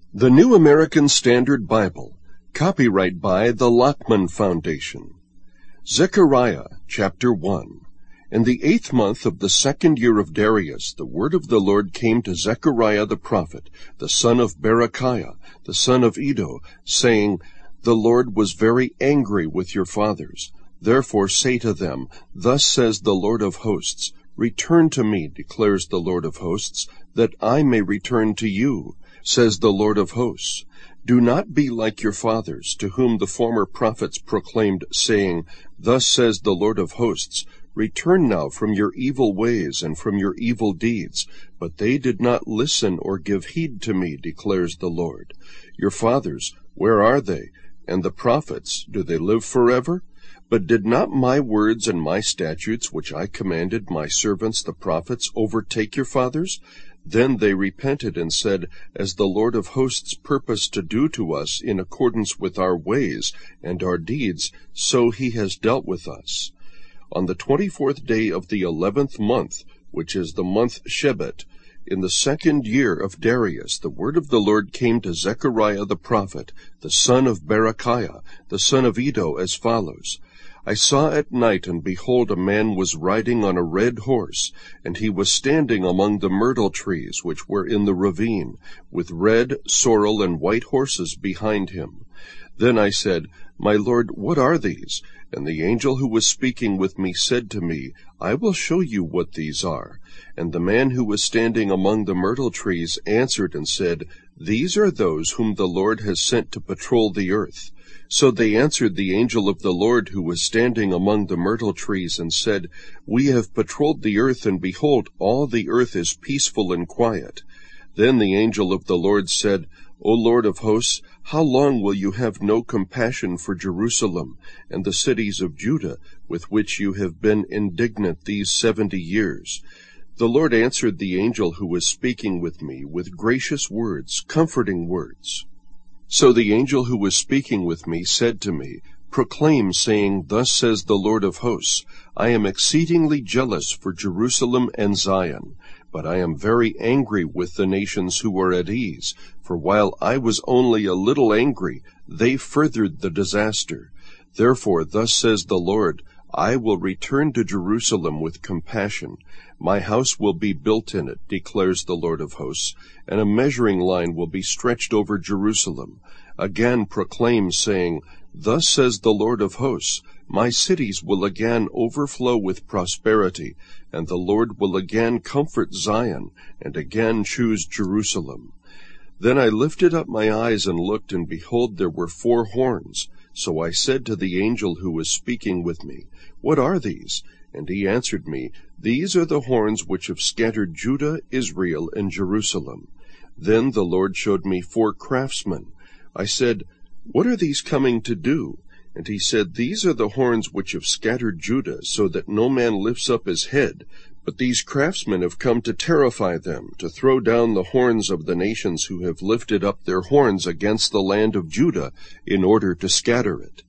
The New American Standard Bible, copyright by the Lockman Foundation. Zechariah, chapter 1. In the 8th month of the 2nd year of Darius, the word of the Lord came to Zechariah the prophet, the son of Berechiah, the son of Iddo, saying, The Lord was very angry with your fathers. Therefore say to them, Thus says the Lord of hosts, Return to me, declares the Lord of hosts, that I may return to you, says the Lord of hosts. Do not be like your fathers, to whom the former prophets proclaimed, saying, Thus says the Lord of hosts, Return now from your evil ways and from your evil deeds. But they did not listen or give heed to me, declares the Lord. Your fathers, where are they? And the prophets, do they live forever? But did not my words and my statutes, which I commanded my servants the prophets, overtake your fathers? Then they repented and said, As the Lord of hosts purposed to do to us in accordance with our ways and our deeds, so he has dealt with us. On the 24th day of the 11th month, which is the month Shebet, in the 2nd year of Darius, the word of the Lord came to Zechariah the prophet, the son of Berechiah, the son of Iddo, as follows. I saw at night, and behold, a man was riding on a red horse, and he was standing among the myrtle trees which were in the ravine, with red, sorrel, and white horses behind him. Then I said, My Lord, what are these? And the angel who was speaking with me said to me, I will show you what these are. And the man who was standing among the myrtle trees answered and said, These are those whom the Lord has sent to patrol the earth. So they answered the angel of the Lord who was standing among the myrtle trees and said, We have patrolled the earth, and behold, all the earth is peaceful and quiet. Then the angel of the Lord said, O Lord of hosts, how long will you have no compassion for Jerusalem and the cities of Judah, with which you have been indignant these 70 years? The Lord answered the angel who was speaking with me with gracious words, comforting words. So the angel who was speaking with me said to me, Proclaim, saying, Thus says the Lord of hosts, I am exceedingly jealous for Jerusalem and Zion, but I am very angry with the nations who are at ease, for while I was only a little angry, they furthered the disaster. Therefore, thus says the Lord, I will return to Jerusalem with compassion. My house will be built in it, declares the Lord of hosts, and a measuring line will be stretched over Jerusalem. Again proclaim, saying, Thus says the Lord of hosts, My cities will again overflow with prosperity, and the Lord will again comfort Zion, and again choose Jerusalem. Then I lifted up my eyes and looked, and behold, there were 4 horns. So I said to the angel who was speaking with me, What are these? And he answered me, These are the horns which have scattered Judah, Israel, and Jerusalem. Then the Lord showed me 4 craftsmen. I said, What are these coming to do? And he said, These are the horns which have scattered Judah, so that no man lifts up his head. But these craftsmen have come to terrify them, to throw down the horns of the nations who have lifted up their horns against the land of Judah, in order to scatter it.